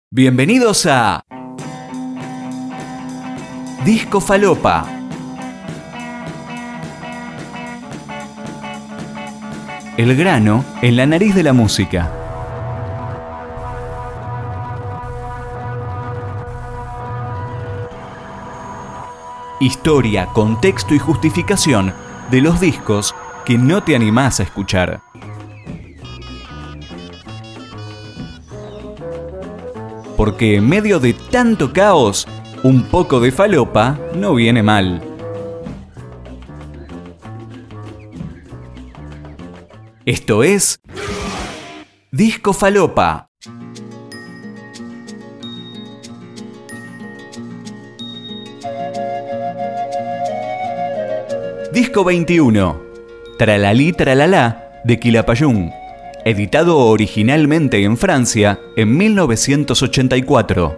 Bienvenidos a Disco Falopa. El grano en la nariz de la música. Historia, contexto y justificación de los discos que no te animás a escuchar. Porque en medio de tanto caos, un poco de falopa no viene mal. Esto es Disco Falopa. Disco 21. Tralalí Tralalá de Quilapayún. Editado originalmente en Francia en 1984.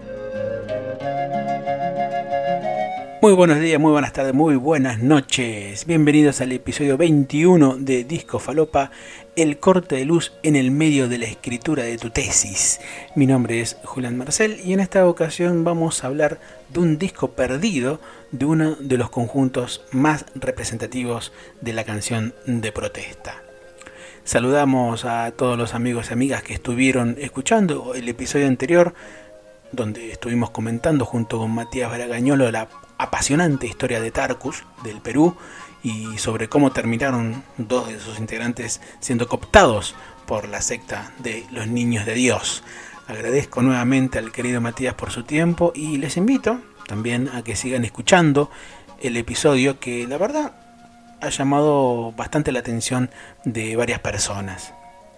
Muy buenos días, muy buenas tardes, muy buenas noches. Bienvenidos al episodio 21 de Disco Falopa, el corte de luz en el medio de la escritura de tu tesis. Mi nombre es Julián Marcel y en esta ocasión vamos a hablar de un disco perdido de uno de los conjuntos más representativos de la canción de protesta. Saludamos a todos los amigos y amigas que estuvieron escuchando el episodio anterior, donde estuvimos comentando junto con Matías Baragañolo la apasionante historia de Tarkus, del Perú, y sobre cómo terminaron dos de sus integrantes siendo cooptados por la secta de los Niños de Dios. Agradezco nuevamente al querido Matías por su tiempo y les invito también a que sigan escuchando el episodio que la verdad ha llamado bastante la atención de varias personas.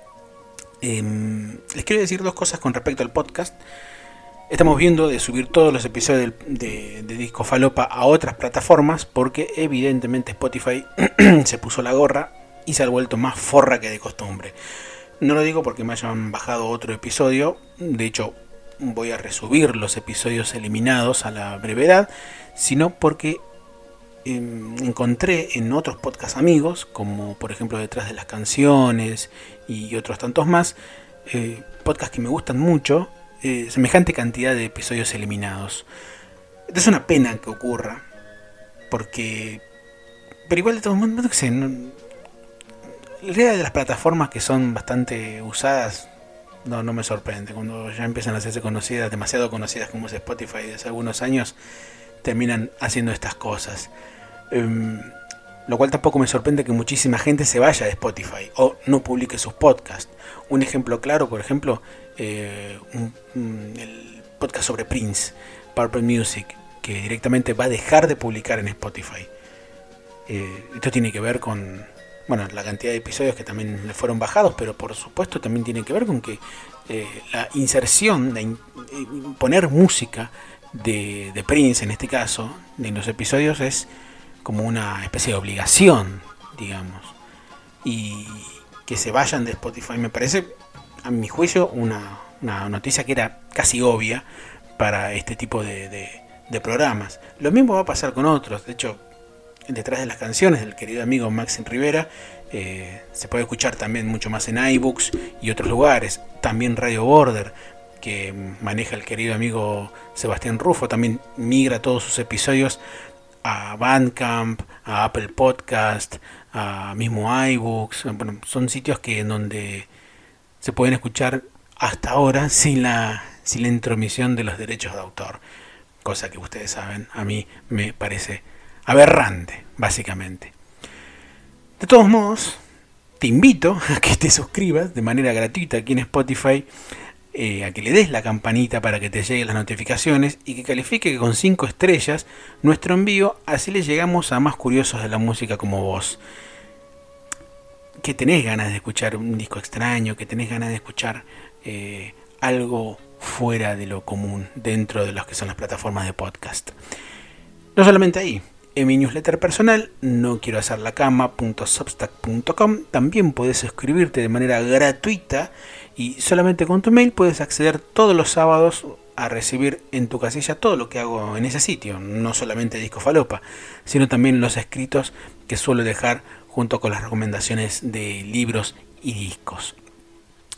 Les quiero decir dos cosas con respecto al podcast. Estamos viendo de subir todos los episodios de Disco Falopa a otras plataformas porque evidentemente Spotify se puso la gorra y se ha vuelto más forra que de costumbre. No lo digo porque me hayan bajado otro episodio, de hecho voy a resubir los episodios eliminados a la brevedad, sino porque encontré en otros podcast amigos, como por ejemplo Detrás de las Canciones y otros tantos más, podcasts que me gustan mucho, semejante cantidad de episodios eliminados. Es una pena que ocurra, porque pero igual de todos modos, no sé, la idea de las plataformas que son bastante usadas no me sorprende. Cuando ya empiezan a hacerse conocidas, demasiado conocidas como es Spotify desde hace algunos años, terminan haciendo estas cosas. Lo cual tampoco me sorprende que muchísima gente se vaya de Spotify o no publique sus podcasts. Un ejemplo claro, por ejemplo, el podcast sobre Prince, Purple Music, que directamente va a dejar de publicar en Spotify. Esto tiene que ver con la cantidad de episodios que también le fueron bajados, pero por supuesto también tiene que ver con que la inserción, poner música de Prince en este caso, en los episodios es como una especie de obligación, digamos, y que se vayan de Spotify me parece, a mi juicio, una noticia que era casi obvia para este tipo de programas. Lo mismo va a pasar con otros. De hecho, Detrás de las Canciones del querido amigo Maxim Rivera se puede escuchar también mucho más en iBooks y otros lugares. También Radio Border, que maneja el querido amigo Sebastián Rufo, también migra todos sus episodios a Bandcamp, a Apple Podcast, a mismo iBooks. Bueno, son sitios en donde se pueden escuchar hasta ahora sin la intromisión de los derechos de autor, cosa que ustedes saben, a mí me parece aberrante, básicamente. De todos modos, te invito a que te suscribas de manera gratuita aquí en Spotify, a que le des la campanita para que te lleguen las notificaciones y que califique con 5 estrellas nuestro envío, así le llegamos a más curiosos de la música como vos, que tenés ganas de escuchar un disco extraño, que tenés ganas de escuchar algo fuera de lo común dentro de las que son las plataformas de podcast. No solamente ahí. En mi newsletter personal, noquierohacerlacama.substack.com, también puedes suscribirte de manera gratuita y solamente con tu mail puedes acceder todos los sábados a recibir en tu casilla todo lo que hago en ese sitio, no solamente Disco Falopa, sino también los escritos que suelo dejar junto con las recomendaciones de libros y discos.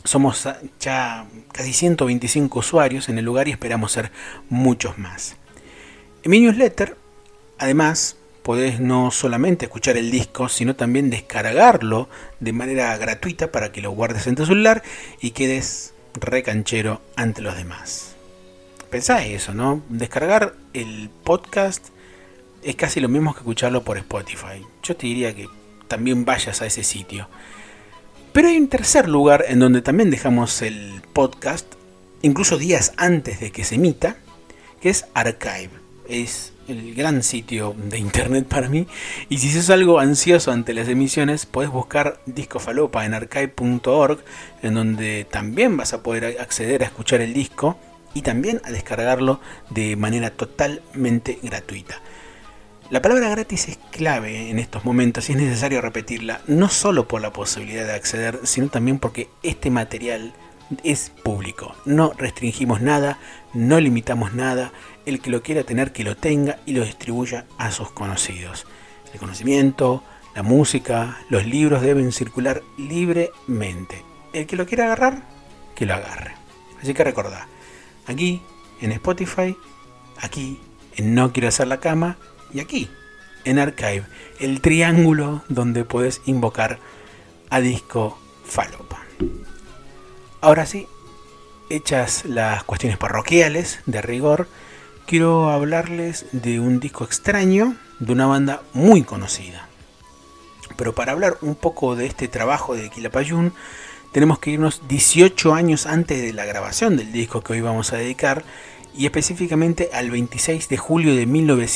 Somos ya casi 125 usuarios en el lugar y esperamos ser muchos más. En mi newsletter, además, podés no solamente escuchar el disco, sino también descargarlo de manera gratuita para que lo guardes en tu celular y quedes recanchero ante los demás. Pensá eso, ¿no? Descargar el podcast es casi lo mismo que escucharlo por Spotify. Yo te diría que también vayas a ese sitio. Pero hay un tercer lugar en donde también dejamos el podcast, incluso días antes de que se emita, que es Archive. Es el gran sitio de internet para mí. Y si sos algo ansioso ante las emisiones, podés buscar Disco Falopa en archive.org, en donde también vas a poder acceder a escuchar el disco y también a descargarlo de manera totalmente gratuita. La palabra gratis es clave en estos momentos y es necesario repetirla, no solo por la posibilidad de acceder, sino también porque este material es público. No restringimos nada, no limitamos nada. El que lo quiera tener, que lo tenga y lo distribuya a sus conocidos. El conocimiento, la música, los libros deben circular libremente. El que lo quiera agarrar, que lo agarre. Así que recordá, aquí en Spotify, aquí en No Quiero Hacer la Cama y aquí en Archive, el triángulo donde podés invocar a Disco Falopa. Ahora sí, hechas las cuestiones parroquiales de rigor, quiero hablarles de un disco extraño de una banda muy conocida. Pero para hablar un poco de este trabajo de Quilapayún, tenemos que irnos 18 años antes de la grabación del disco que hoy vamos a dedicar, y específicamente al 26 de julio de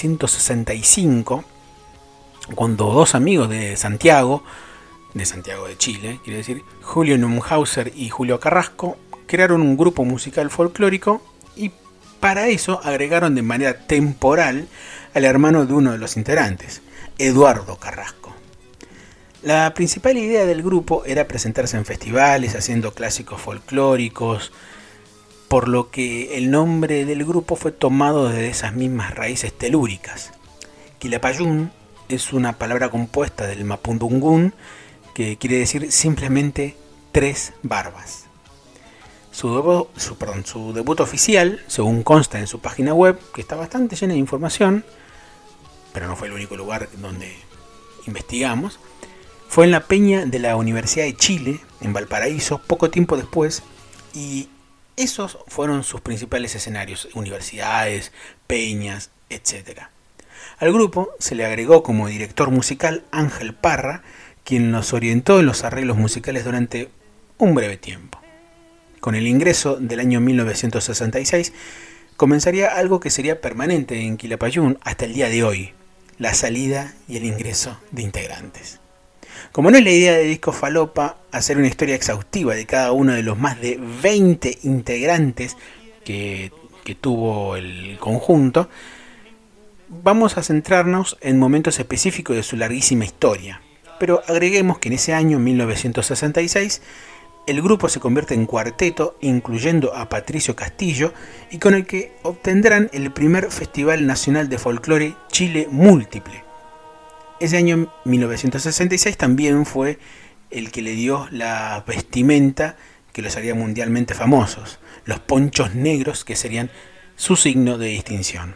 1965, cuando dos amigos de Santiago de Chile, quiere decir, Julio Neumhauser y Julio Carrasco, crearon un grupo musical folclórico y para eso agregaron de manera temporal al hermano de uno de los integrantes, Eduardo Carrasco. La principal idea del grupo era presentarse en festivales haciendo clásicos folclóricos, por lo que el nombre del grupo fue tomado de esas mismas raíces telúricas. Quilapayún es una palabra compuesta del mapudungún que quiere decir simplemente tres barbas. Su debut oficial, según consta en su página web, que está bastante llena de información, pero no fue el único lugar donde investigamos, fue en la Peña de la Universidad de Chile, en Valparaíso, poco tiempo después, y esos fueron sus principales escenarios, universidades, peñas, etc. Al grupo se le agregó como director musical Ángel Parra, quien los orientó en los arreglos musicales durante un breve tiempo. Con el ingreso del año 1966, comenzaría algo que sería permanente en Quilapayún hasta el día de hoy, la salida y el ingreso de integrantes. Como no es la idea de Disco Falopa hacer una historia exhaustiva de cada uno de los más de 20 integrantes que tuvo el conjunto, vamos a centrarnos en momentos específicos de su larguísima historia. Pero agreguemos que en ese año, 1966, el grupo se convierte en cuarteto, incluyendo a Patricio Castillo, y con el que obtendrán el primer Festival Nacional de Folclore Chile Múltiple. Ese año 1966 también fue el que le dio la vestimenta que los haría mundialmente famosos, los ponchos negros, que serían su signo de distinción.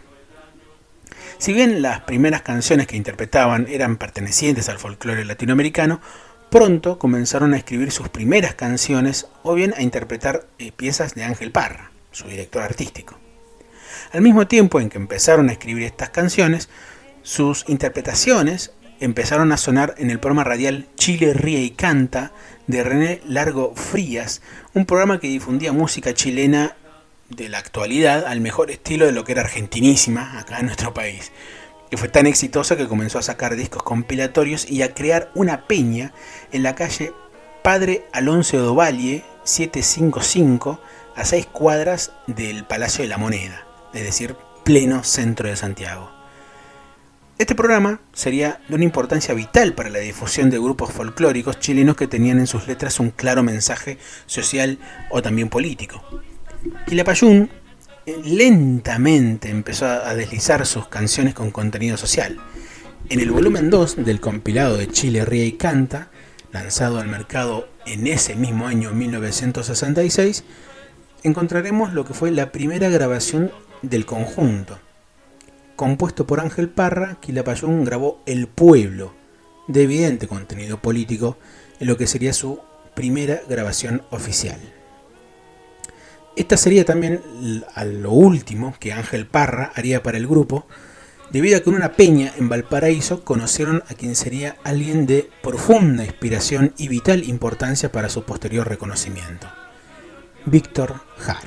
Si bien las primeras canciones que interpretaban eran pertenecientes al folclore latinoamericano, pronto comenzaron a escribir sus primeras canciones o bien a interpretar piezas de Ángel Parra, su director artístico. Al mismo tiempo en que empezaron a escribir estas canciones, sus interpretaciones empezaron a sonar en el programa radial Chile Ríe y Canta de René Largo Frías, un programa que difundía música chilena de la actualidad al mejor estilo de lo que era Argentinísima acá en nuestro país, que fue tan exitosa que comenzó a sacar discos compilatorios y a crear una peña en la calle Padre Alonso Odovalle 755, a 6 cuadras del Palacio de la Moneda, es decir, pleno centro de Santiago. Este programa sería de una importancia vital para la difusión de grupos folclóricos chilenos que tenían en sus letras un claro mensaje social o también político. Quilapayún lentamente empezó a deslizar sus canciones con contenido social. En el volumen 2 del compilado de Chile Ríe y Canta, lanzado al mercado en ese mismo año 1966, encontraremos lo que fue la primera grabación del conjunto. Compuesto por Ángel Parra, Quilapayún grabó El Pueblo, de evidente contenido político, en lo que sería su primera grabación oficial. Esta sería también a lo último que Ángel Parra haría para el grupo, debido a que en una peña en Valparaíso conocieron a quien sería alguien de profunda inspiración y vital importancia para su posterior reconocimiento: Víctor Jara.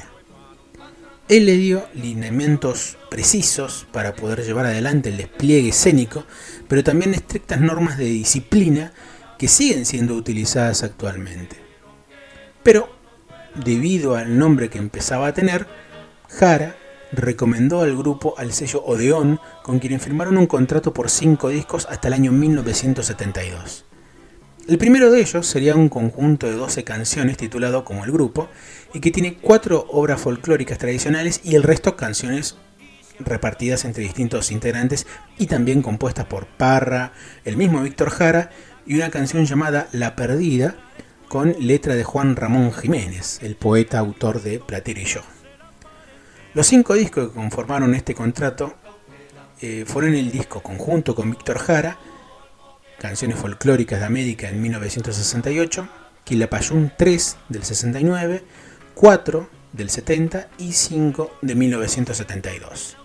Él le dio lineamientos precisos para poder llevar adelante el despliegue escénico, pero también estrictas normas de disciplina que siguen siendo utilizadas actualmente. Pero, debido al nombre que empezaba a tener, Jara recomendó al grupo al sello Odeón, con quien firmaron un contrato por 5 discos hasta el año 1972. El primero de ellos sería un conjunto de 12 canciones titulado como El Grupo, y que tiene 4 obras folclóricas tradicionales y el resto canciones repartidas entre distintos integrantes y también compuestas por Parra, el mismo Víctor Jara, y una canción llamada La Perdida, con letra de Juan Ramón Jiménez, el poeta autor de Platero y yo. Los 5 discos que conformaron este contrato fueron el disco conjunto con Víctor Jara, Canciones Folclóricas de América en 1968, Quilapayún 3 del 69, 4 del 70 y 5 de 1972.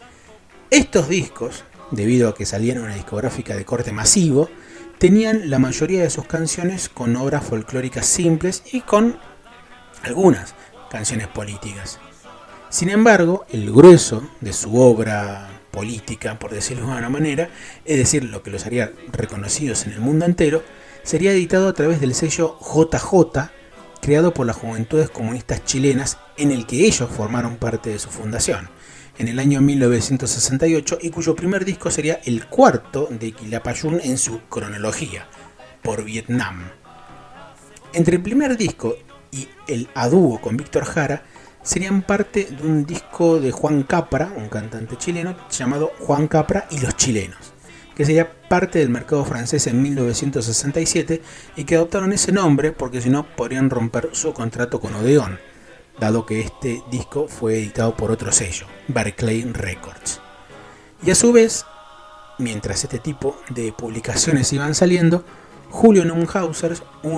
Estos discos, debido a que salían en una discográfica de corte masivo, tenían la mayoría de sus canciones con obras folclóricas simples y con algunas canciones políticas. Sin embargo, el grueso de su obra política, por decirlo de alguna manera, es decir, lo que los haría reconocidos en el mundo entero, sería editado a través del sello JJ, creado por las Juventudes Comunistas Chilenas, en el que ellos formaron parte de su fundación, en el año 1968, y cuyo primer disco sería el cuarto de Quilapayún en su cronología, Por Vietnam. Entre el primer disco y el a dúo con Víctor Jara, serían parte de un disco de Juan Capra, un cantante chileno, llamado Juan Capra y los Chilenos, que sería parte del mercado francés en 1967 y que adoptaron ese nombre porque si no podrían romper su contrato con Odeón, dado que este disco fue editado por otro sello, Barclay Records. Y a su vez, mientras este tipo de publicaciones iban saliendo, Julio Neumhauser,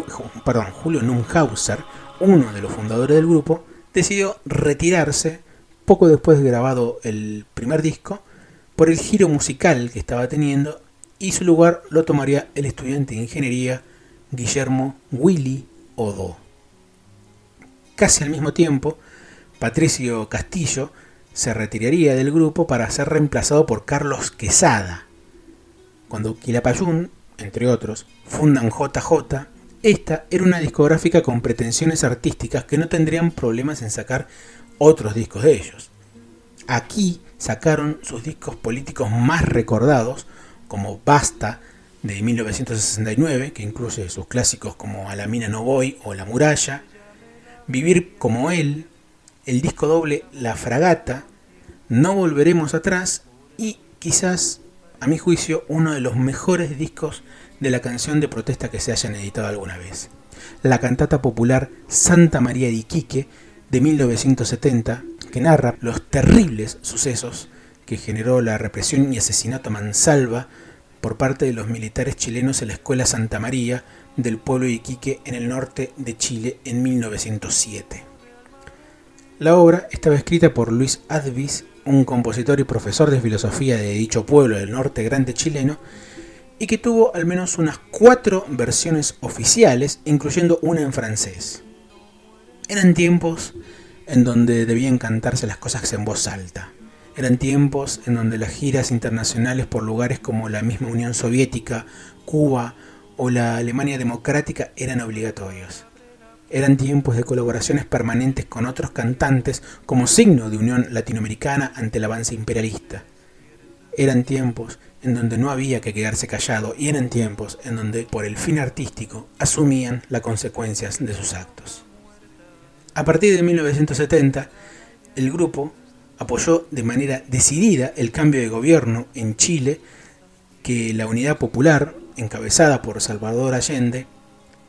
uno de los fundadores del grupo, decidió retirarse poco después de grabado el primer disco por el giro musical que estaba teniendo, y su lugar lo tomaría el estudiante de ingeniería Guillermo Willy Odó. Casi al mismo tiempo, Patricio Castillo se retiraría del grupo para ser reemplazado por Carlos Quesada. Cuando Quilapayún, entre otros, fundan JJ, esta era una discográfica con pretensiones artísticas que no tendrían problemas en sacar otros discos de ellos. Aquí sacaron sus discos políticos más recordados, como Basta, de 1969, que incluye sus clásicos como A la mina no voy o La muralla, Vivir como él, el disco doble La fragata, No volveremos atrás y quizás, a mi juicio, uno de los mejores discos de la canción de protesta que se hayan editado alguna vez, la cantata popular Santa María de Iquique de 1970, que narra los terribles sucesos que generó la represión y asesinato a mansalva por parte de los militares chilenos en la Escuela Santa María del pueblo de Iquique en el norte de Chile en 1907. La obra estaba escrita por Luis Advis, un compositor y profesor de filosofía de dicho pueblo del norte grande chileno, y que tuvo al menos unas 4 versiones oficiales, incluyendo una en francés. Eran tiempos en donde debían cantarse las cosas en voz alta. Eran tiempos en donde las giras internacionales por lugares como la misma Unión Soviética, Cuba o la Alemania democrática eran obligatorios. Eran tiempos de colaboraciones permanentes con otros cantantes como signo de unión latinoamericana ante el avance imperialista. Eran tiempos en donde no había que quedarse callado, y eran tiempos en donde, por el fin artístico, asumían las consecuencias de sus actos. A partir de 1970, el grupo apoyó de manera decidida el cambio de gobierno en Chile que la Unidad Popular, encabezada por Salvador Allende,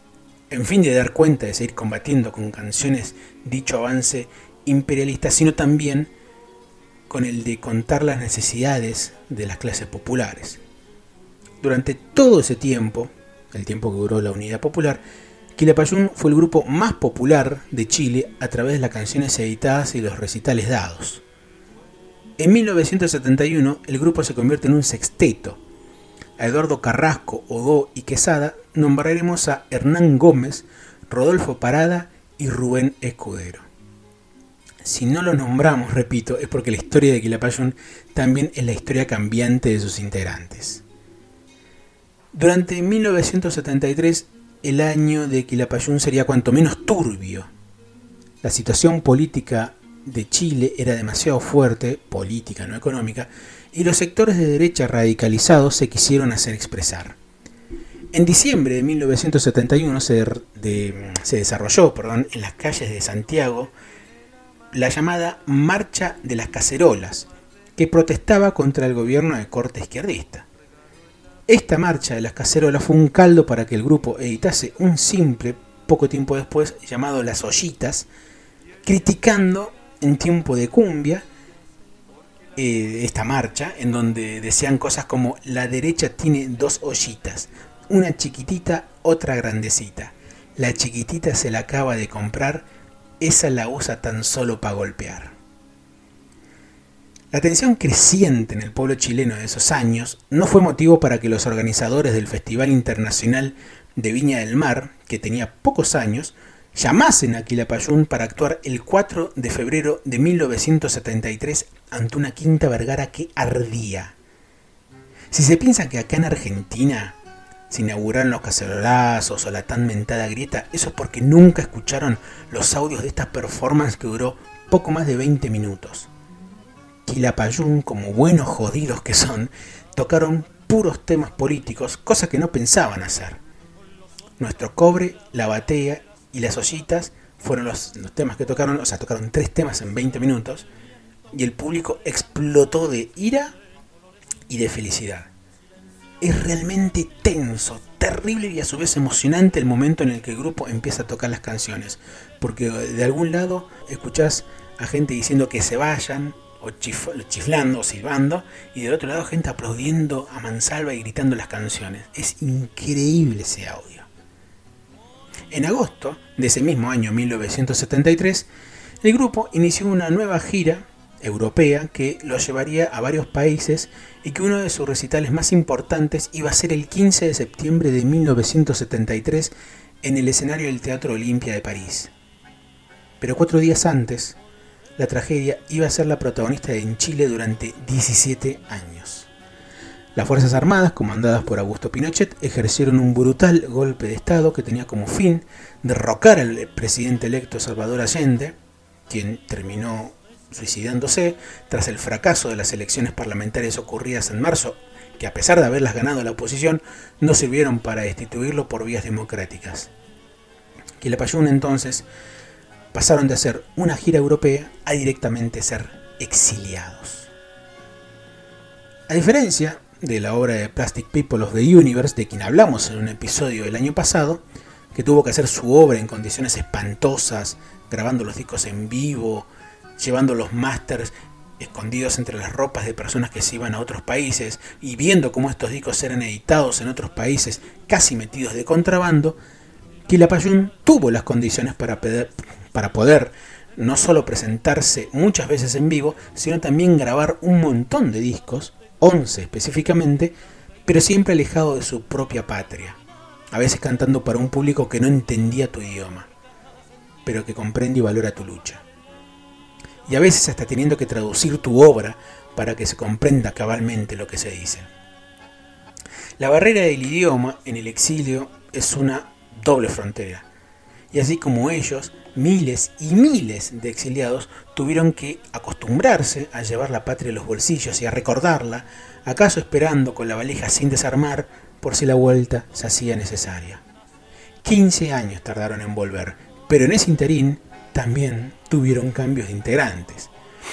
en fin de dar cuenta de seguir combatiendo con canciones dicho avance imperialista, sino también con el de contar las necesidades de las clases populares. Durante todo ese tiempo, el tiempo que duró la Unidad Popular, Quilapayún fue el grupo más popular de Chile a través de las canciones editadas y los recitales dados. En 1971 el grupo se convierte en un sexteto. A Eduardo Carrasco, Odó y Quesada nombraremos a Hernán Gómez, Rodolfo Parada y Rubén Escudero. Si no lo nombramos, repito, es porque la historia de Quilapayún también es la historia cambiante de sus integrantes. Durante 1973, el año de Quilapayún sería cuanto menos turbio. La situación política de Chile era demasiado fuerte, política no económica, y los sectores de derecha radicalizados se quisieron hacer expresar. En diciembre de 1971 se desarrolló en las calles de Santiago la llamada Marcha de las Cacerolas, que protestaba contra el gobierno de corte izquierdista. Esta Marcha de las Cacerolas fue un caldo para que el grupo editase un simple, poco tiempo después, llamado Las Ollitas, criticando en tiempo de cumbia esta marcha, en donde decían cosas como: la derecha tiene dos ollitas, una chiquitita, otra grandecita. La chiquitita se la acaba de comprar, esa la usa tan solo para golpear. La tensión creciente en el pueblo chileno de esos años no fue motivo para que los organizadores del Festival Internacional de Viña del Mar, que tenía pocos años, llamasen a Quilapayún para actuar el 4 de febrero de 1973 ante una Quinta Vergara que ardía. Si se piensa que acá en Argentina se inauguraron los cacerolazos o la tan mentada grieta, eso es porque nunca escucharon los audios de esta performance que duró poco más de 20 minutos. Quilapayún, como buenos jodidos que son, tocaron puros temas políticos, cosa que no pensaban hacer. Nuestro Cobre, La Batea y Las Ollitas fueron los temas que tocaron, tocaron 3 temas en 20 minutos, y el público explotó de ira y de felicidad. Es realmente tenso, terrible y a su vez emocionante el momento en el que el grupo empieza a tocar las canciones, porque de algún lado escuchás a gente diciendo que se vayan, o chiflando o silbando, y del otro lado gente aplaudiendo a mansalva y gritando las canciones. Es increíble ese audio. En agosto de ese mismo año 1973, el grupo inició una nueva gira europea que lo llevaría a varios países y que uno de sus recitales más importantes iba a ser el 15 de septiembre de 1973 en el escenario del Teatro Olimpia de París. Pero 4 días antes, la tragedia iba a ser la protagonista en Chile durante 17 años. Las Fuerzas Armadas, comandadas por Augusto Pinochet, ejercieron un brutal golpe de Estado que tenía como fin derrocar al presidente electo Salvador Allende, quien terminó suicidándose tras el fracaso de las elecciones parlamentarias ocurridas en marzo, que a pesar de haberlas ganado la oposición, no sirvieron para destituirlo por vías democráticas. Quilapayún entonces pasaron de ser una gira europea a directamente ser exiliados. A diferencia de la obra de Plastic People of the Universe, de quien hablamos en un episodio del año pasado, que tuvo que hacer su obra en condiciones espantosas, grabando los discos en vivo, llevando los masters escondidos entre las ropas de personas que se iban a otros países y viendo cómo estos discos eran editados en otros países casi metidos de contrabando, Quilapayún tuvo las condiciones para poder no solo presentarse muchas veces en vivo, sino también grabar un montón de discos, 11 específicamente, pero siempre alejado de su propia patria, a veces cantando para un público que no entendía tu idioma, pero que comprende y valora tu lucha. Y a veces hasta teniendo que traducir tu obra para que se comprenda cabalmente lo que se dice. La barrera del idioma en el exilio es una doble frontera, y así como ellos, miles y miles de exiliados tuvieron que acostumbrarse a llevar la patria en los bolsillos y a recordarla, acaso esperando con la valija sin desarmar por si la vuelta se hacía necesaria. 15 años tardaron en volver, pero en ese interín también tuvieron cambios de integrantes.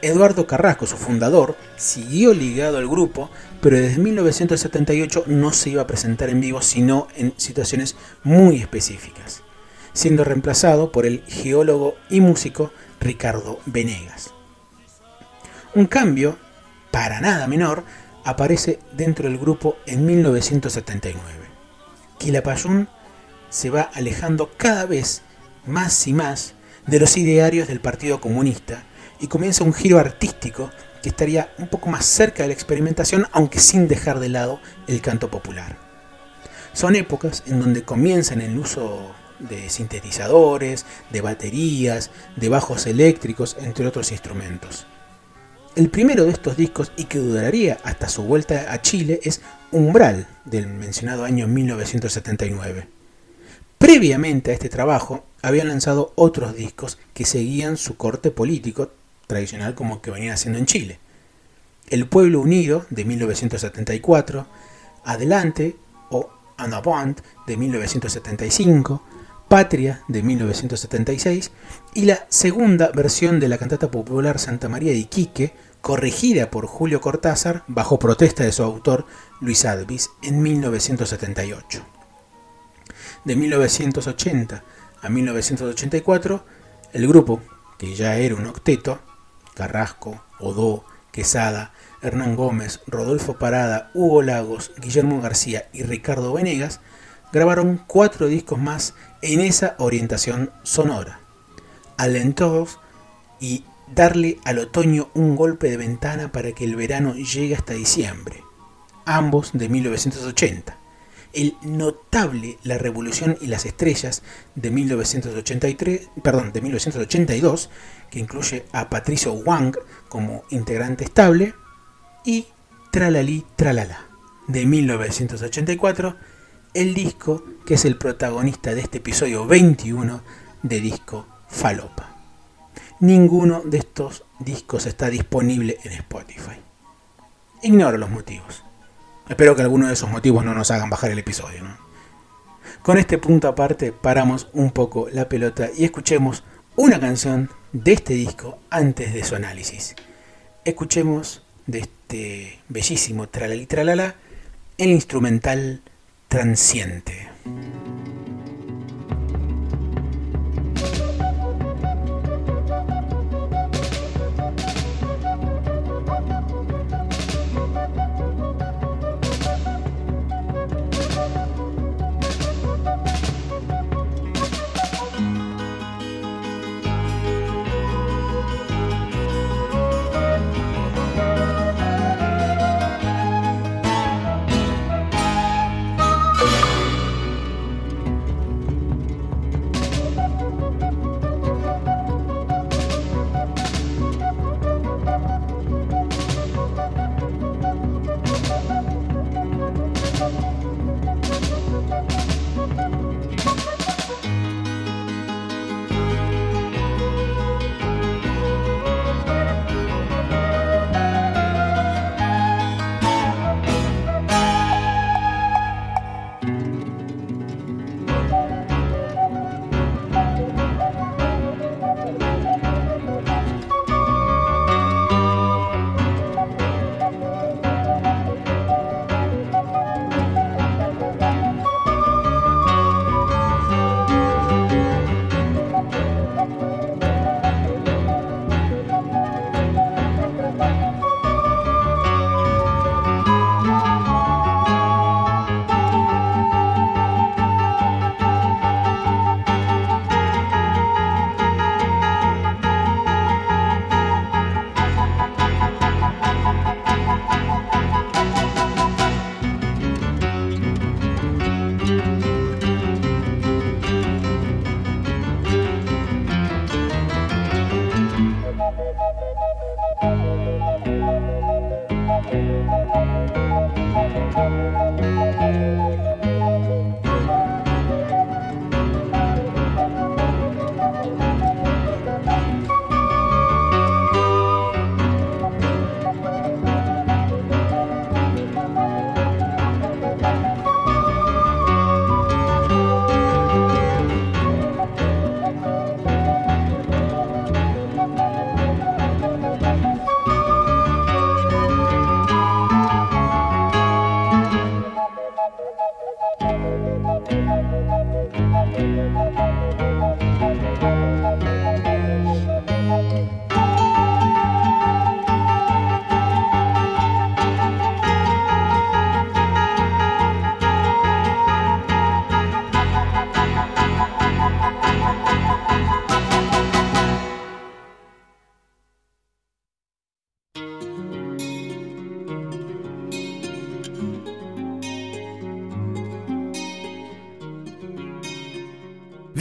Eduardo Carrasco, su fundador, siguió ligado al grupo, pero desde 1978 no se iba a presentar en vivo sino en situaciones muy específicas, siendo reemplazado por el geólogo y músico Ricardo Venegas. Un cambio, para nada menor, aparece dentro del grupo en 1979. Quilapayún se va alejando cada vez más y más de los idearios del Partido Comunista y comienza un giro artístico que estaría un poco más cerca de la experimentación, aunque sin dejar de lado el canto popular. Son épocas en donde comienzan el uso de sintetizadores, de baterías, de bajos eléctricos, entre otros instrumentos. El primero de estos discos, y que duraría hasta su vuelta a Chile, es Umbral, del mencionado año 1979. Previamente a este trabajo, habían lanzado otros discos que seguían su corte político tradicional como que venían haciendo en Chile. El Pueblo Unido, de 1974, Adelante o En Avant, de 1975, Patria, de 1976, y la segunda versión de la cantata popular Santa María de Iquique, corregida por Julio Cortázar bajo protesta de su autor Luis Advis en 1978. De 1980 a 1984, el grupo, que ya era un octeto, Carrasco, Odó, Quesada, Hernán Gómez, Rodolfo Parada, Hugo Lagos, Guillermo García y Ricardo Venegas, grabaron 4 discos más en esa orientación sonora. Alentos y Darle al otoño un golpe de ventana para que el verano llegue hasta diciembre, ambos de 1980. El notable La Revolución y las Estrellas de 1982, que incluye a Patricio Wang como integrante estable, y Tralalí Tralala de 1984, el disco que es el protagonista de este episodio 21 de Disco Falopa. Ninguno de estos discos está disponible en Spotify. Ignoro los motivos. Espero que alguno de esos motivos no nos hagan bajar el episodio, ¿no? Con este punto aparte paramos un poco la pelota y escuchemos una canción de este disco antes de su análisis. Escuchemos de este bellísimo Tralalí Tralala el instrumental Transiente.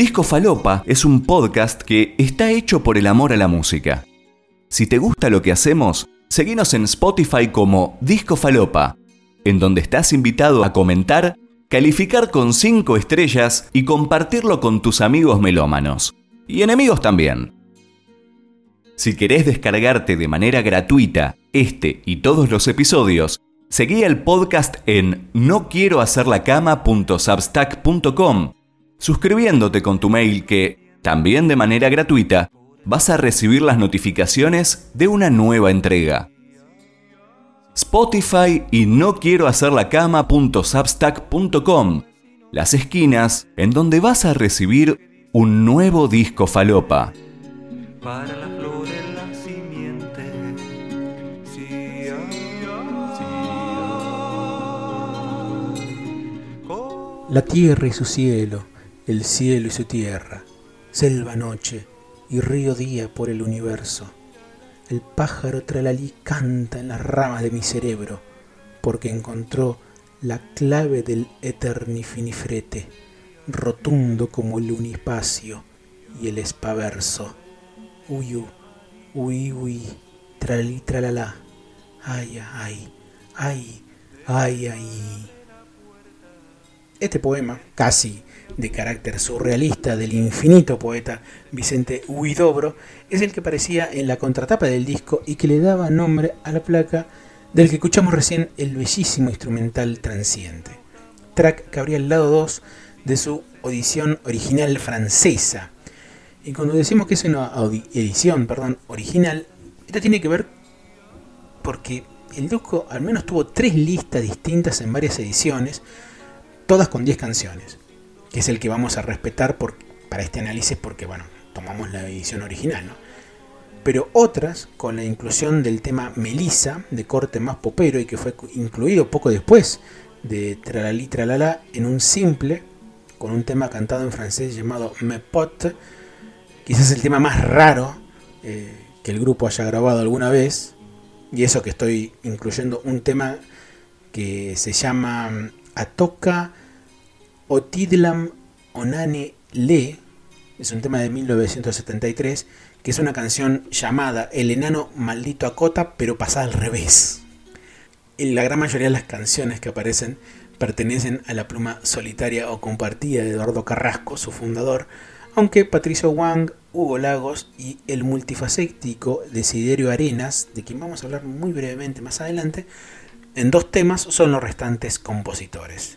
Disco Falopa es un podcast que está hecho por el amor a la música. Si te gusta lo que hacemos, seguinos en Spotify como Disco Falopa, en donde estás invitado a comentar, calificar con 5 estrellas y compartirlo con tus amigos melómanos. Y enemigos también. Si querés descargarte de manera gratuita este y todos los episodios, seguí el podcast en noquierohacerlacama.substack.com, suscribiéndote con tu mail que, también de manera gratuita, vas a recibir las notificaciones de una nueva entrega. Spotify y noquierohacerlacama.substack.com, las esquinas en donde vas a recibir un nuevo disco falopa. Para la flor en la simiente, La tierra y su cielo, el cielo y su tierra, selva noche y río día por el universo. El pájaro tralalí canta en las ramas de mi cerebro, porque encontró la clave del eternifinifrete, rotundo como el unispacio y el espaverso. Uy, uy, tralalí, tralalá, ay, ay, ay, ay, ay. Este poema, casi de carácter surrealista del infinito poeta Vicente Huidobro, es el que aparecía en la contratapa del disco y que le daba nombre a la placa del que escuchamos recién, el bellísimo instrumental Transiente, track que abría el lado 2 de su edición original francesa. Y cuando decimos que es una edición original, esto tiene que ver porque el disco al menos tuvo 3 listas distintas en varias ediciones, todas con 10 canciones, que es el que vamos a respetar para este análisis porque, tomamos la edición original, ¿no? Pero otras, con la inclusión del tema Melissa, de corte más popero y que fue incluido poco después de Tralalí Tralala en un simple, con un tema cantado en francés llamado Me Pot, quizás el tema más raro que el grupo haya grabado alguna vez, y eso que estoy incluyendo un tema que se llama Atoka Otidlam Onane Le, es un tema de 1973, que es una canción llamada El enano maldito Akota, pero pasada al revés. En la gran mayoría de las canciones que aparecen pertenecen a la pluma solitaria o compartida de Eduardo Carrasco, su fundador, aunque Patricio Wang, Hugo Lagos y el multifacético Desiderio Arenas, de quien vamos a hablar muy brevemente más adelante, en 2 temas son los restantes compositores.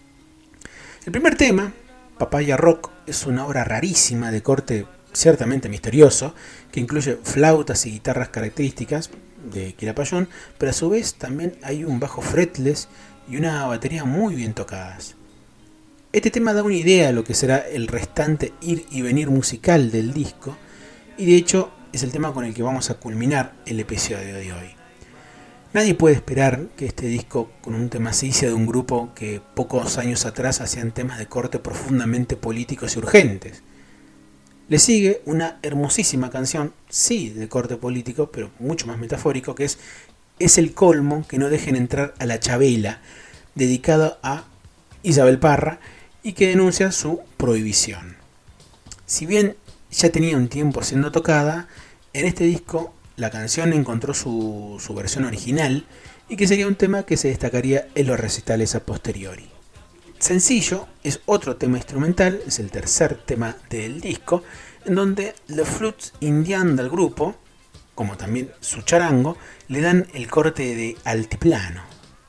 El primer tema, Papaya Rock, es una obra rarísima de corte ciertamente misterioso, que incluye flautas y guitarras características de Quilapayún, pero a su vez también hay un bajo fretless y una batería muy bien tocadas. Este tema da una idea de lo que será el restante ir y venir musical del disco, y de hecho es el tema con el que vamos a culminar el episodio de hoy. Nadie puede esperar que este disco, con un tema así, sea de un grupo que pocos años atrás hacían temas de corte profundamente políticos y urgentes. Le sigue una hermosísima canción, sí de corte político, pero mucho más metafórico, que es el colmo que no dejen entrar a la Chabela, dedicado a Isabel Parra, y que denuncia su prohibición. Si bien ya tenía un tiempo siendo tocada, en este disco la canción encontró su versión original y que sería un tema que se destacaría en los recitales a posteriori. Sencillo es otro tema instrumental, es el tercer tema del disco, en donde los flutes indian del grupo, como también su charango, le dan el corte de altiplano.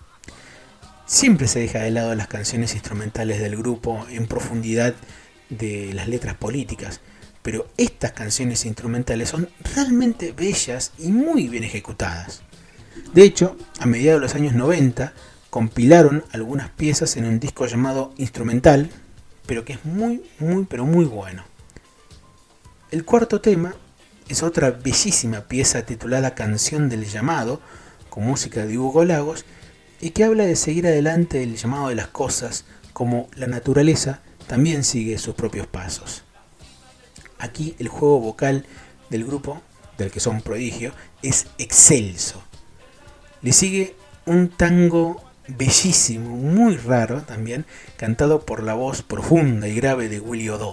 Siempre se deja de lado las canciones instrumentales del grupo en profundidad de las letras políticas, pero estas canciones instrumentales son realmente bellas y muy bien ejecutadas. De hecho, a mediados de los años 90 compilaron algunas piezas en un disco llamado Instrumental, pero que es muy bueno. El cuarto tema es otra bellísima pieza titulada Canción del Llamado, con música de Hugo Lagos, y que habla de seguir adelante el llamado de las cosas, como la naturaleza también sigue sus propios pasos. Aquí el juego vocal del grupo, del que son prodigio, es excelso. Le sigue un tango bellísimo, muy raro también, cantado por la voz profunda y grave de Willy Odó,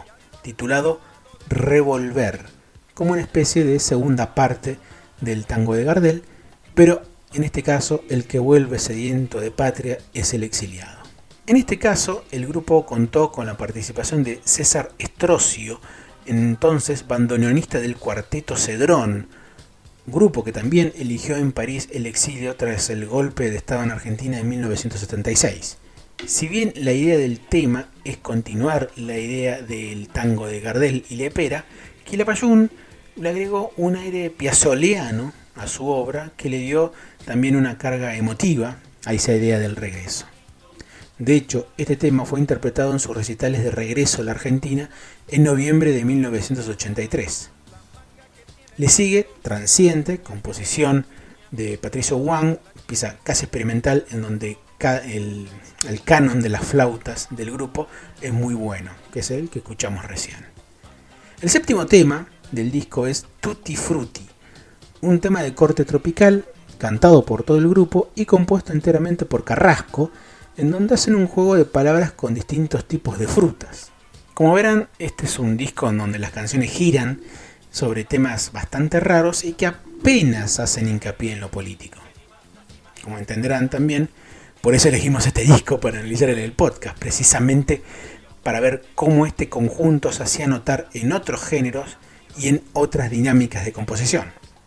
titulado Revolver, como una especie de segunda parte del tango de Gardel, pero en este caso el que vuelve sediento de patria es el exiliado. En este caso el grupo contó con la participación de César Estrocio, entonces bandoneonista del Cuarteto Cedrón, grupo que también eligió en París el exilio tras el golpe de Estado en Argentina en 1976. Si bien la idea del tema es continuar la idea del tango de Gardel y Lepera, Quilapayún le agregó un aire piazzoleano a su obra que le dio también una carga emotiva a esa idea del regreso. De hecho, este tema fue interpretado en sus recitales de regreso a la Argentina en noviembre de 1983. Le sigue Transiente, composición de Patricio Wang, pieza casi experimental en donde el canon de las flautas del grupo es muy bueno, que es el que escuchamos recién. El séptimo tema del disco es Tutti Frutti, un tema de corte tropical, cantado por todo el grupo y compuesto enteramente por Carrasco, en donde hacen un juego de palabras con distintos tipos de frutas. Como verán, este es un disco en donde las canciones giran sobre temas bastante raros y que apenas hacen hincapié en lo político. Como entenderán también, por eso elegimos este disco para analizar en el podcast, precisamente para ver cómo este conjunto se hacía notar en otros géneros y en otras dinámicas de composición.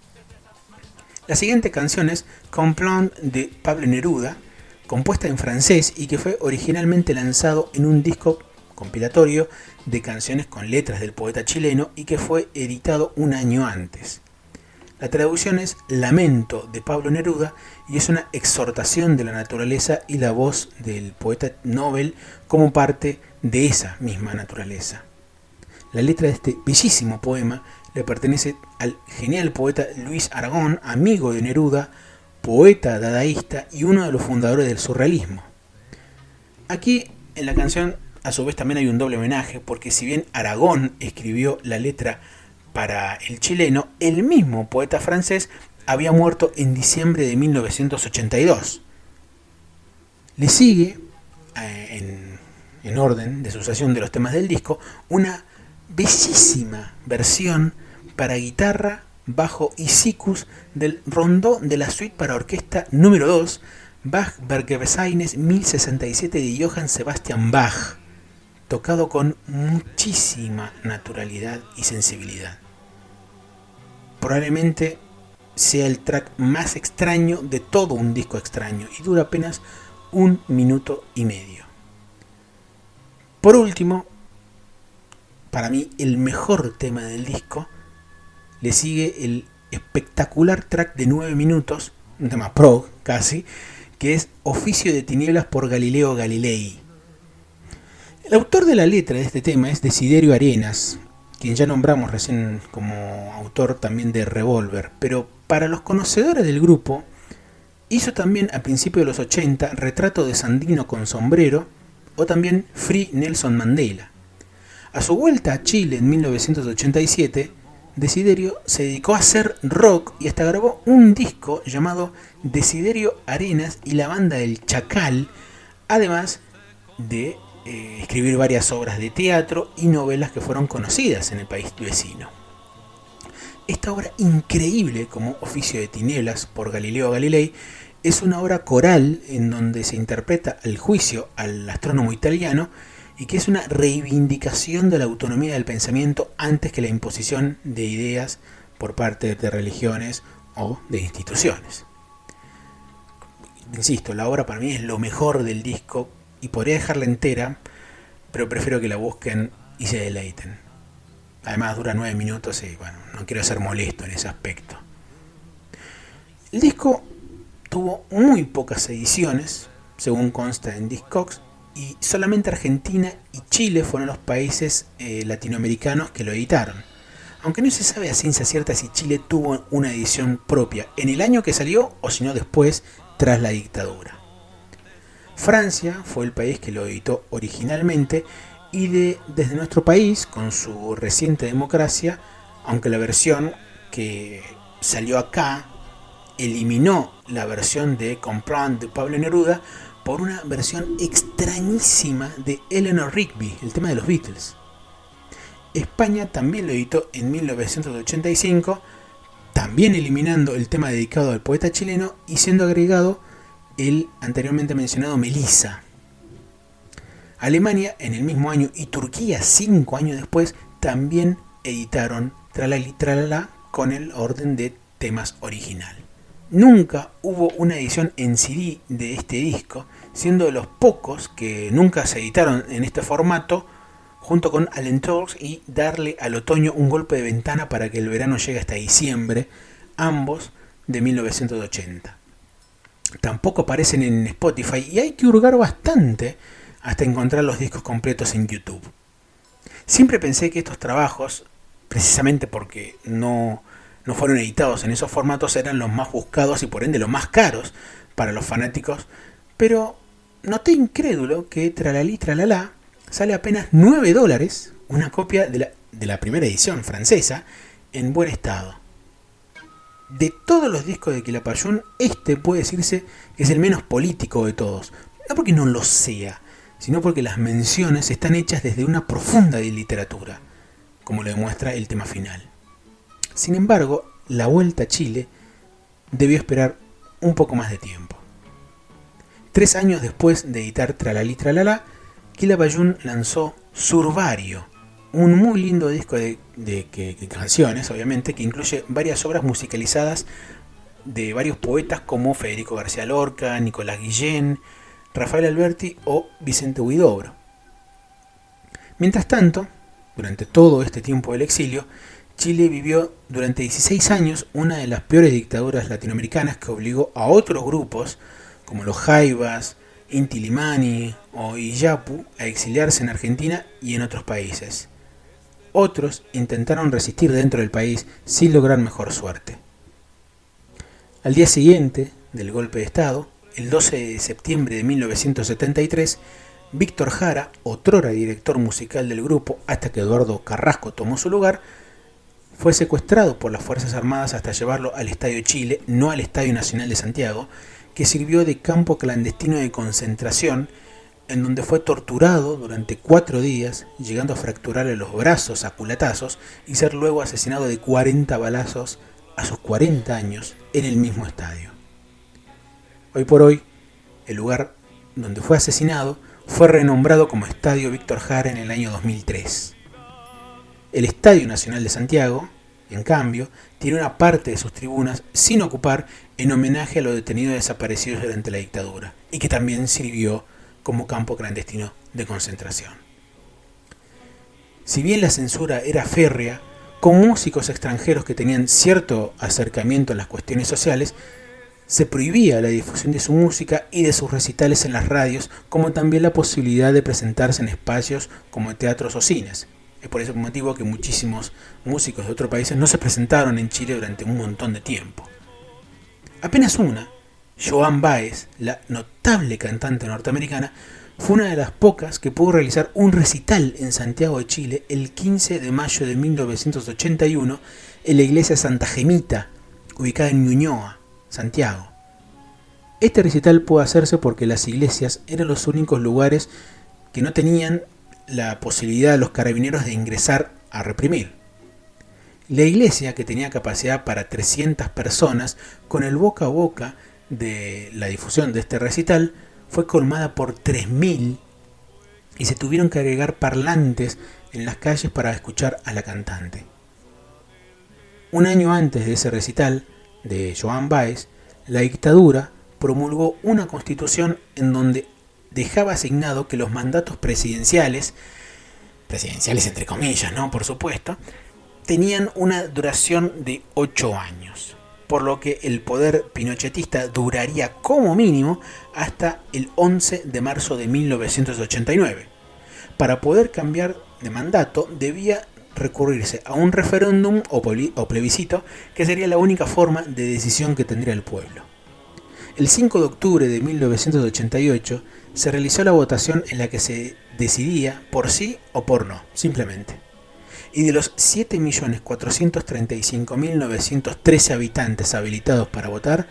La siguiente canción es Complot de Pablo Neruda, compuesta en francés y que fue originalmente lanzado en un disco compilatorio de canciones con letras del poeta chileno y que fue editado un año antes. La traducción es Lamento de Pablo Neruda y es una exhortación de la naturaleza y la voz del poeta Nobel como parte de esa misma naturaleza. La letra de este bellísimo poema le pertenece al genial poeta Luis Aragón, amigo de Neruda, poeta dadaísta y uno de los fundadores del surrealismo. Aquí en la canción a su vez también hay un doble homenaje, porque si bien Aragón escribió la letra para el chileno, el mismo poeta francés había muerto en diciembre de 1982. Le sigue, en orden de sucesión de los temas del disco, una bellísima versión para guitarra, bajo y sikus del rondó de la suite para orquesta número 2, Bach Bergwerkseines 1067 de Johann Sebastian Bach, tocado con muchísima naturalidad y sensibilidad. Probablemente sea el track más extraño de todo un disco extraño y dura apenas 1 minuto y medio. Por último, para mí el mejor tema del disco, le sigue el espectacular track de 9 minutos, un tema prog casi, que es Oficio de Tinieblas por Galileo Galilei. El autor de la letra de este tema es Desiderio Arenas, quien ya nombramos recién como autor también de Revolver, pero para los conocedores del grupo, hizo también a principios de los 80 Retrato de Sandino con sombrero o también Free Nelson Mandela. A su vuelta a Chile en 1987, Desiderio se dedicó a hacer rock y hasta grabó un disco llamado Desiderio Arenas y la banda del Chacal, además de escribir varias obras de teatro y novelas que fueron conocidas en el país vecino. Esta obra increíble como Oficio de Tinieblas por Galileo Galilei es una obra coral en donde se interpreta el juicio al astrónomo italiano y que es una reivindicación de la autonomía del pensamiento antes que la imposición de ideas por parte de religiones o de instituciones. Insisto, la obra para mí es lo mejor del disco y podría dejarla entera, pero prefiero que la busquen y se deleiten. Además dura 9 minutos y bueno, no quiero ser molesto en ese aspecto. El disco tuvo muy pocas ediciones, según consta en Discogs, y solamente Argentina y Chile fueron los países latinoamericanos que lo editaron. Aunque no se sabe a ciencia cierta si Chile tuvo una edición propia en el año que salió o si no después, tras la dictadura. Francia fue el país que lo editó originalmente y desde nuestro país, con su reciente democracia, aunque la versión que salió acá eliminó la versión de Complot de Pablo Neruda por una versión extrañísima de Eleanor Rigby, el tema de los Beatles. España también lo editó en 1985, también eliminando el tema dedicado al poeta chileno y siendo agregado el anteriormente mencionado Melissa. Alemania en el mismo año y Turquía 5 años después también editaron Tralali Tralala con el orden de temas original. Nunca hubo una edición en CD de este disco, siendo de los pocos que nunca se editaron en este formato, junto con Allen Talks y Darle al otoño un golpe de ventana para que el verano llegue hasta diciembre, ambos de 1980. Tampoco aparecen en Spotify y hay que hurgar bastante hasta encontrar los discos completos en YouTube. Siempre pensé que estos trabajos, precisamente porque no fueron editados en esos formatos, eran los más buscados y por ende los más caros para los fanáticos, pero noté incrédulo que Tralali Tralala sale apenas $9, una copia de la primera edición francesa en buen estado. De todos los discos de Quilapayún, este puede decirse que es el menos político de todos, no porque no lo sea, sino porque las menciones están hechas desde una profunda literatura, como lo demuestra el tema final. Sin embargo, la vuelta a Chile debió esperar un poco más de tiempo. 3 años después de editar Tralali Tralala, Quilapayún lanzó Survario, un muy lindo disco de canciones, obviamente, que incluye varias obras musicalizadas de varios poetas como Federico García Lorca, Nicolás Guillén, Rafael Alberti o Vicente Huidobro. Mientras tanto, durante todo este tiempo del exilio, Chile vivió durante 16 años una de las peores dictaduras latinoamericanas que obligó a otros grupos, como los Jaivas, Inti Illimani o Iyapu, a exiliarse en Argentina y en otros países. Otros intentaron resistir dentro del país sin lograr mejor suerte. Al día siguiente del golpe de Estado, el 12 de septiembre de 1973, Víctor Jara, otrora director musical del grupo hasta que Eduardo Carrasco tomó su lugar, fue secuestrado por las Fuerzas Armadas hasta llevarlo al Estadio Chile, no al Estadio Nacional de Santiago, que sirvió de campo clandestino de concentración, en donde fue torturado durante 4 días, llegando a fracturarle los brazos a culatazos y ser luego asesinado de 40 balazos a sus 40 años en el mismo estadio. Hoy por hoy, el lugar donde fue asesinado fue renombrado como Estadio Víctor Jara en el año 2003. El Estadio Nacional de Santiago, en cambio, tiene una parte de sus tribunas sin ocupar en homenaje a los detenidos desaparecidos durante la dictadura y que también sirvió como campo clandestino de concentración. Si bien la censura era férrea, con músicos extranjeros que tenían cierto acercamiento a las cuestiones sociales, se prohibía la difusión de su música y de sus recitales en las radios, como también la posibilidad de presentarse en espacios como teatros o cines. Es por ese motivo que muchísimos músicos de otros países no se presentaron en Chile durante un montón de tiempo. Apenas una, Joan Baez, la notable cantante norteamericana, fue una de las pocas que pudo realizar un recital en Santiago de Chile el 15 de mayo de 1981 en la iglesia Santa Gemita, ubicada en Ñuñoa, Santiago. Este recital pudo hacerse porque las iglesias eran los únicos lugares que no tenían la posibilidad de los carabineros de ingresar a reprimir. La iglesia, que tenía capacidad para 300 personas, con el boca a boca de la difusión de este recital, fue colmada por 3.000 y se tuvieron que agregar parlantes en las calles para escuchar a la cantante. Un año antes de ese recital de Joan Baez, la dictadura promulgó una constitución en donde dejaba asignado que los mandatos presidenciales entre comillas, ¿no? Por supuesto, tenían una duración de 8 años, por lo que el poder pinochetista duraría como mínimo hasta el 11 de marzo de 1989. Para poder cambiar de mandato debía recurrirse a un referéndum o plebiscito, que sería la única forma de decisión que tendría el pueblo. El 5 de octubre de 1988 se realizó la votación en la que se decidía por sí o por no, simplemente. Y de los 7.435.913 habitantes habilitados para votar,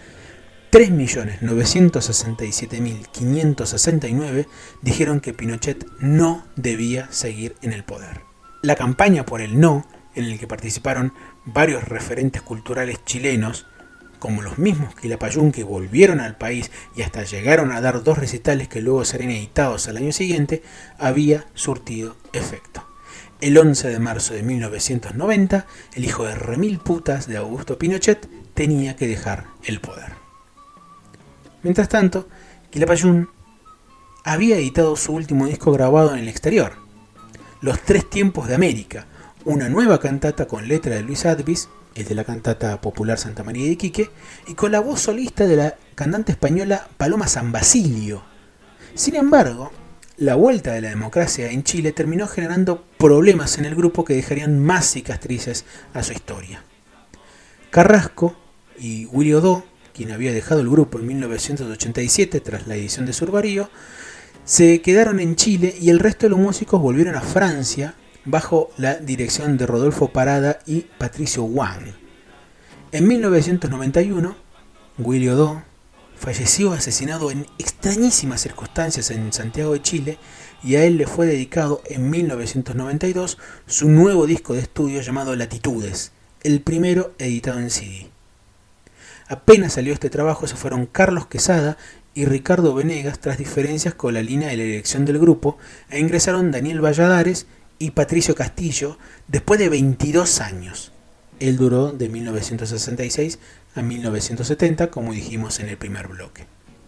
3.967.569 dijeron que Pinochet no debía seguir en el poder. La campaña por el no, en el que participaron varios referentes culturales chilenos, como los mismos Quilapayún, que volvieron al país y hasta llegaron a dar 2 recitales que luego serían editados al año siguiente, había surtido efecto. El 11 de marzo de 1990, el hijo de remil putas de Augusto Pinochet tenía que dejar el poder. Mientras tanto, Quilapayún había editado su último disco grabado en el exterior, Los 3 tiempos de América, una nueva cantata con letra de Luis Advis, el de la cantata popular Santa María de Iquique, y con la voz solista de la cantante española Paloma San Basilio. Sin embargo, la vuelta de la democracia en Chile terminó generando problemas en el grupo que dejarían más cicatrices a su historia. Carrasco y Willy Odó, quien había dejado el grupo en 1987 tras la edición de Survarío, se quedaron en Chile y el resto de los músicos volvieron a Francia bajo la dirección de Rodolfo Parada y Patricio Wang. En 1991, Willy Odó falleció asesinado en extrañísimas circunstancias en Santiago de Chile y a él le fue dedicado en 1992 su nuevo disco de estudio llamado Latitudes, el primero editado en CD. Apenas salió este trabajo se fueron Carlos Quesada y Ricardo Venegas tras diferencias con la línea de la dirección del grupo e ingresaron Daniel Valladares y Patricio Castillo después de 22 años. Él duró de 1966 a 1970, como dijimos en el primer bloque.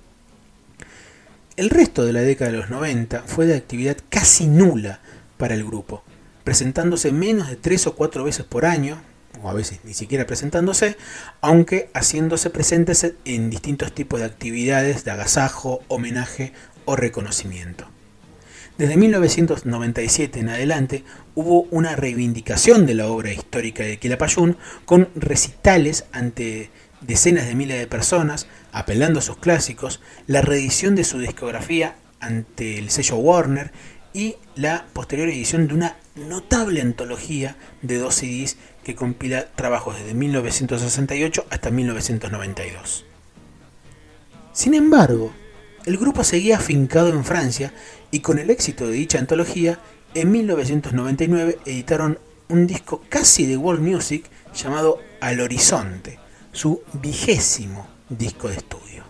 El resto de la década de los 90 fue de actividad casi nula para el grupo, presentándose menos de 3 o 4 veces por año, o a veces ni siquiera presentándose, aunque haciéndose presentes en distintos tipos de actividades de agasajo, homenaje o reconocimiento. Desde 1997 en adelante hubo una reivindicación de la obra histórica de Quilapayún con recitales ante decenas de miles de personas, apelando a sus clásicos, la reedición de su discografía ante el sello Warner y la posterior edición de una notable antología de 2 CDs que compila trabajos desde 1968 hasta 1992. Sin embargo, el grupo seguía afincado en Francia y con el éxito de dicha antología, en 1999 editaron un disco casi de world music llamado Al Horizonte, su 20º disco de estudio.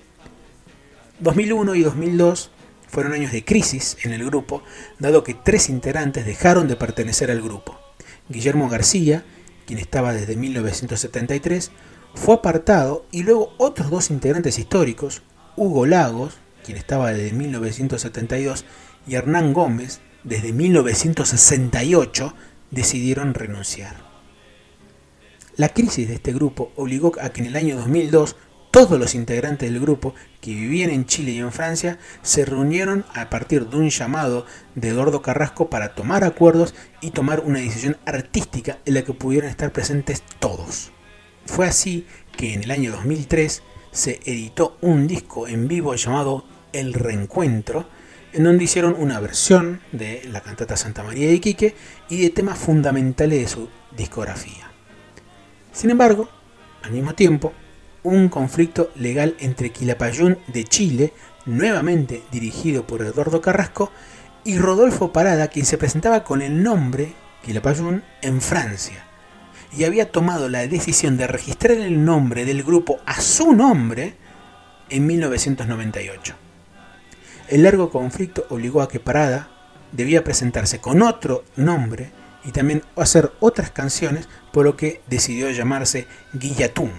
2001 y 2002 fueron años de crisis en el grupo, dado que 3 integrantes dejaron de pertenecer al grupo. Guillermo García, quien estaba desde 1973, fue apartado y luego otros 2 integrantes históricos, Hugo Lagos, quien estaba desde 1972, y Hernán Gómez, desde 1968, decidieron renunciar. La crisis de este grupo obligó a que en el año 2002 todos los integrantes del grupo que vivían en Chile y en Francia se reunieron a partir de un llamado de Eduardo Carrasco para tomar acuerdos y tomar una decisión artística en la que pudieran estar presentes todos. Fue así que en el año 2003 se editó un disco en vivo llamado El Reencuentro, en donde hicieron una versión de la cantata Santa María de Iquique y de temas fundamentales de su discografía. Sin embargo, al mismo tiempo, un conflicto legal entre Quilapayún de Chile, nuevamente dirigido por Eduardo Carrasco, y Rodolfo Parada, quien se presentaba con el nombre Quilapayún en Francia, y había tomado la decisión de registrar el nombre del grupo a su nombre en 1998. El largo conflicto obligó a que Parada debía presentarse con otro nombre y también hacer otras canciones, por lo que decidió llamarse Guillatún.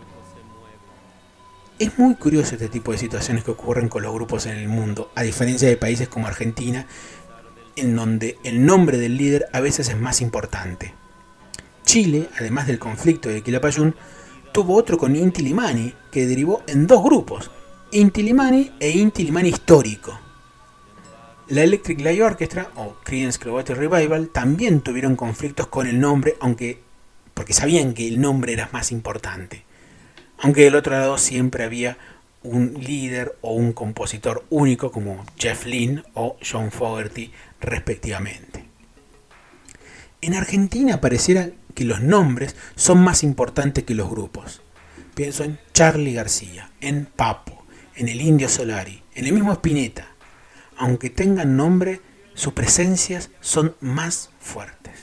Es muy curioso este tipo de situaciones que ocurren con los grupos en el mundo, a diferencia de países como Argentina, en donde el nombre del líder a veces es más importante. Chile, además del conflicto de Quilapayún, tuvo otro con Inti Illimani, que derivó en 2 grupos, Inti Illimani e Inti Illimani Histórico. La Electric Light Orchestra, o Creedence Clearwater Revival, también tuvieron conflictos con el nombre, porque sabían que el nombre era más importante. Aunque del otro lado siempre había un líder o un compositor único como Jeff Lynne o John Fogerty respectivamente. En Argentina pareciera que los nombres son más importantes que los grupos. Pienso en Charly García, en Papo, en el Indio Solari, en el mismo Spinetta. Aunque tengan nombre, sus presencias son más fuertes.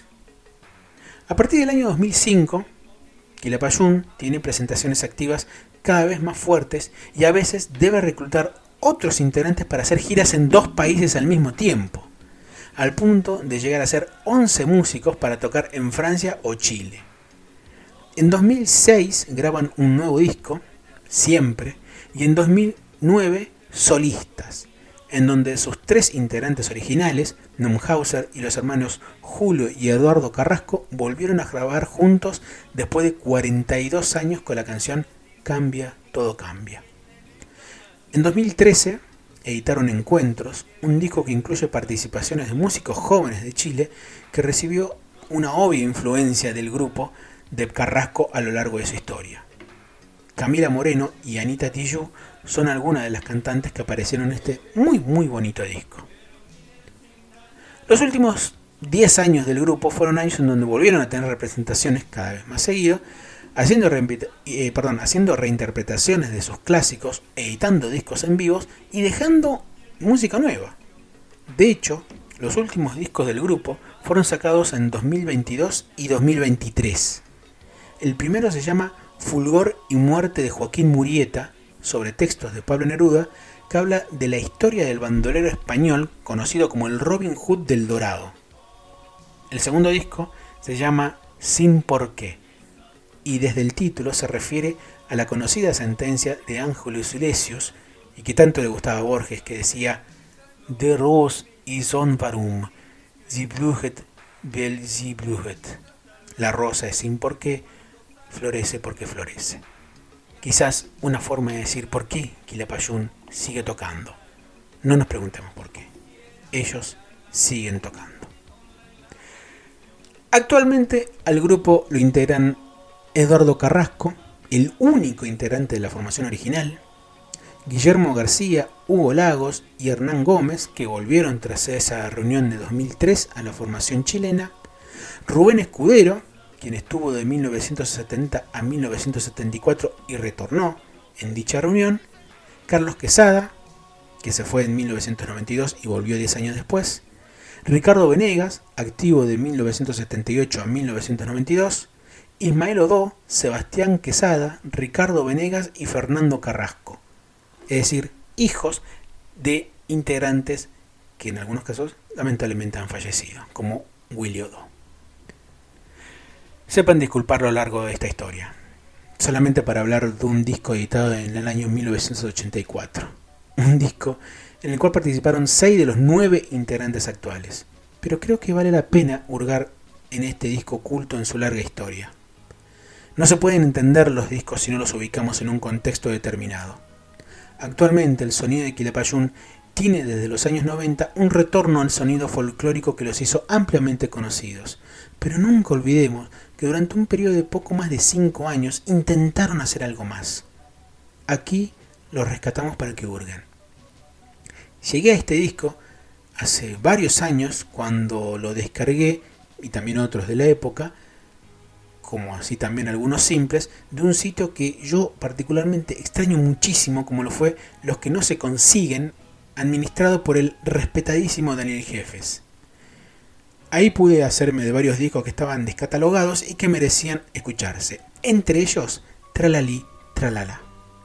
A partir del año 2005, Quilapayún tiene presentaciones activas cada vez más fuertes y a veces debe reclutar otros integrantes para hacer giras en 2 países al mismo tiempo, al punto de llegar a ser 11 músicos para tocar en Francia o Chile. En 2006 graban un nuevo disco, Siempre, y en 2009 Solistas, en donde sus 3 integrantes originales, Neumhauser y los hermanos Julio y Eduardo Carrasco, volvieron a grabar juntos después de 42 años con la canción Cambia, todo cambia. En 2013 editaron Encuentros, un disco que incluye participaciones de músicos jóvenes de Chile que recibió una obvia influencia del grupo de Carrasco a lo largo de su historia. Camila Moreno y Anita Tijoux son algunas de las cantantes que aparecieron en este muy bonito disco. Los últimos 10 años del grupo fueron años en donde volvieron a tener representaciones cada vez más seguido, haciendo reinterpretaciones de sus clásicos, editando discos en vivos y dejando música nueva. De hecho, los últimos discos del grupo fueron sacados en 2022 y 2023. El primero se llama Fulgor y muerte de Joaquín Murieta, sobre textos de Pablo Neruda, que habla de la historia del bandolero español conocido como el Robin Hood del Dorado. El segundo disco se llama Sin por qué, y desde el título se refiere a la conocida sentencia de Ángelo Silesius, y que tanto le gustaba a Borges, que decía: De Rose is on varum, sie blühet, weil sie blühet. La rosa es sin por qué, florece porque florece. Quizás una forma de decir por qué Quilapayún sigue tocando. No nos preguntemos por qué. Ellos siguen tocando. Actualmente al grupo lo integran Eduardo Carrasco, el único integrante de la formación original, Guillermo García, Hugo Lagos y Hernán Gómez, que volvieron tras esa reunión de 2003 a la formación chilena, Rubén Escudero, quien estuvo de 1970 a 1974 y retornó en dicha reunión, Carlos Quesada, que se fue en 1992 y volvió 10 años después, Ricardo Venegas, activo de 1978 a 1992, Ismael Odó, Sebastián Quesada, Ricardo Venegas y Fernando Carrasco, es decir, hijos de integrantes que en algunos casos lamentablemente han fallecido, como Willy Odó. Sepan disculpar lo largo de esta historia, solamente para hablar de un disco editado en el año 1984. Un disco en el cual participaron 6 de los 9 integrantes actuales. Pero creo que vale la pena hurgar en este disco oculto en su larga historia. No se pueden entender los discos si no los ubicamos en un contexto determinado. Actualmente el sonido de Quilapayún tiene desde los años 90 un retorno al sonido folclórico que los hizo ampliamente conocidos. Pero nunca olvidemos que durante un periodo de poco más de 5 años intentaron hacer algo más. Aquí los rescatamos para que hurguen. Llegué a este disco hace varios años cuando lo descargué, y también otros de la época, como así también algunos simples, de un sitio que yo particularmente extraño muchísimo, como lo fue Los que no se consiguen, administrado por el respetadísimo Daniel Jeffes. Ahí pude hacerme de varios discos que estaban descatalogados y que merecían escucharse, entre ellos Tralalí, Tralala.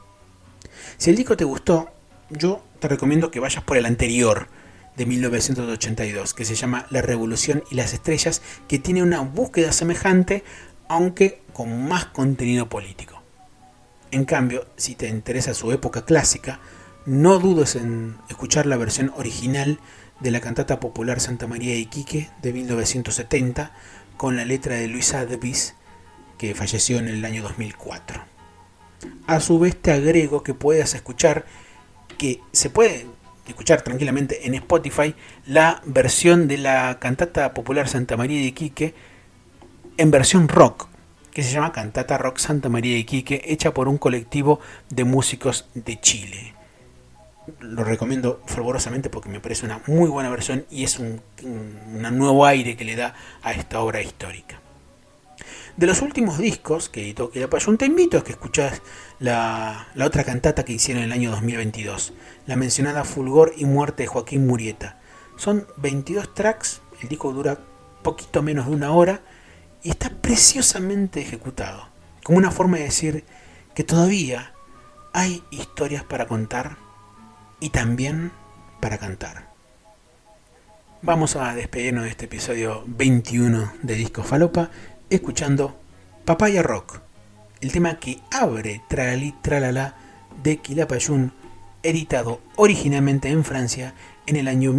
Si el disco te gustó, yo te recomiendo que vayas por el anterior, de 1982, que se llama La Revolución y las Estrellas, que tiene una búsqueda semejante, aunque con más contenido político. En cambio, si te interesa su época clásica, no dudes en escuchar la versión original de la cantata popular Santa María de Iquique de 1970, con la letra de Luis Advis, que falleció en el año 2004. A su vez te agrego que puedas escuchar, que se puede escuchar tranquilamente en Spotify, la versión de la cantata popular Santa María de Iquique en versión rock, que se llama Cantata Rock Santa María de Iquique, hecha por un colectivo de músicos de Chile. Lo recomiendo fervorosamente porque me parece una muy buena versión y es un nuevo aire que le da a esta obra histórica. De los últimos discos que editó Quilapayún, te invito a que escuches la otra cantata que hicieron en el año 2022, la mencionada Fulgor y muerte de Joaquín Murieta, Son 22 tracks, el disco dura poquito menos de 1 hora y está preciosamente ejecutado, como una forma de decir que todavía hay historias para contar y también para cantar. Vamos a despedirnos de este episodio 21 de Disco Falopa escuchando Papaya Rock, el tema que abre Tralalí Tralala de Quilapayún, editado originalmente en Francia en el año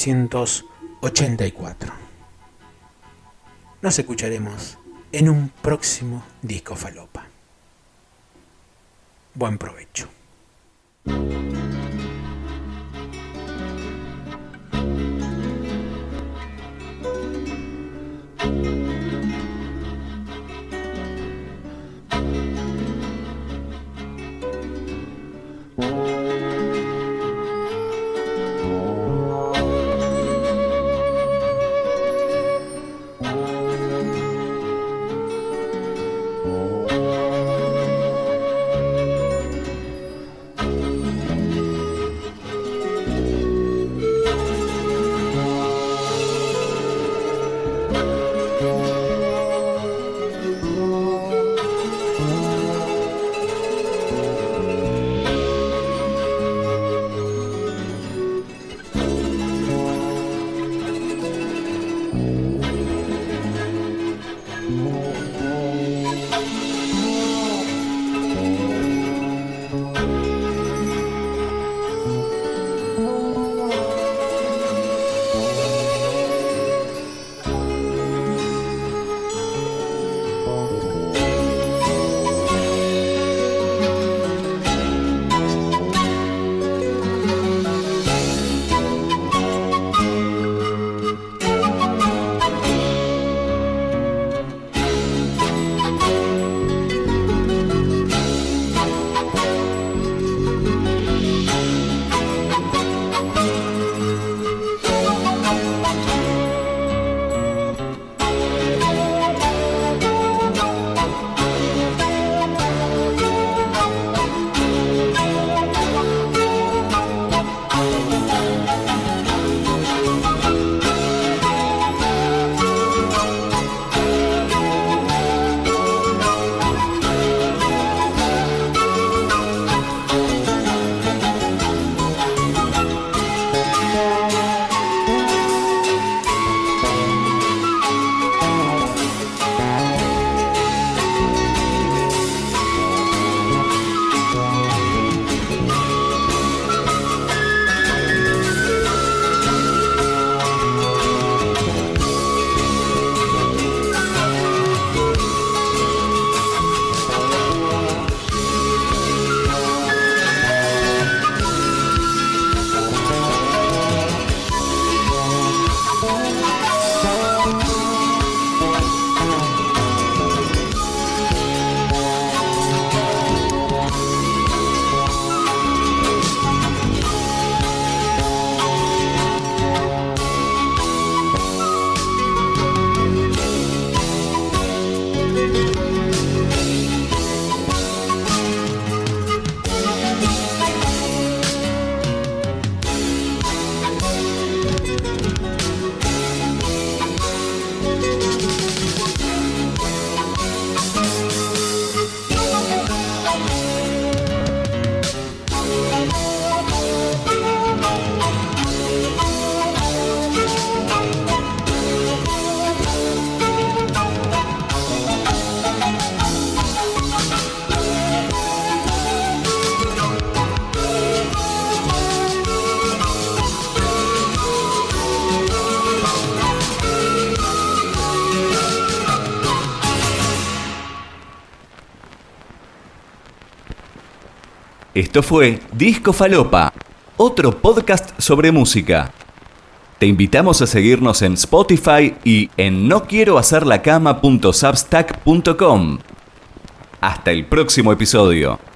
1984. Nos escucharemos en un próximo Disco Falopa. Buen provecho. Esto fue Disco Falopa, otro podcast sobre música. Te invitamos a seguirnos en Spotify y en noquierohacerlacama.substack.com. Hasta el próximo episodio.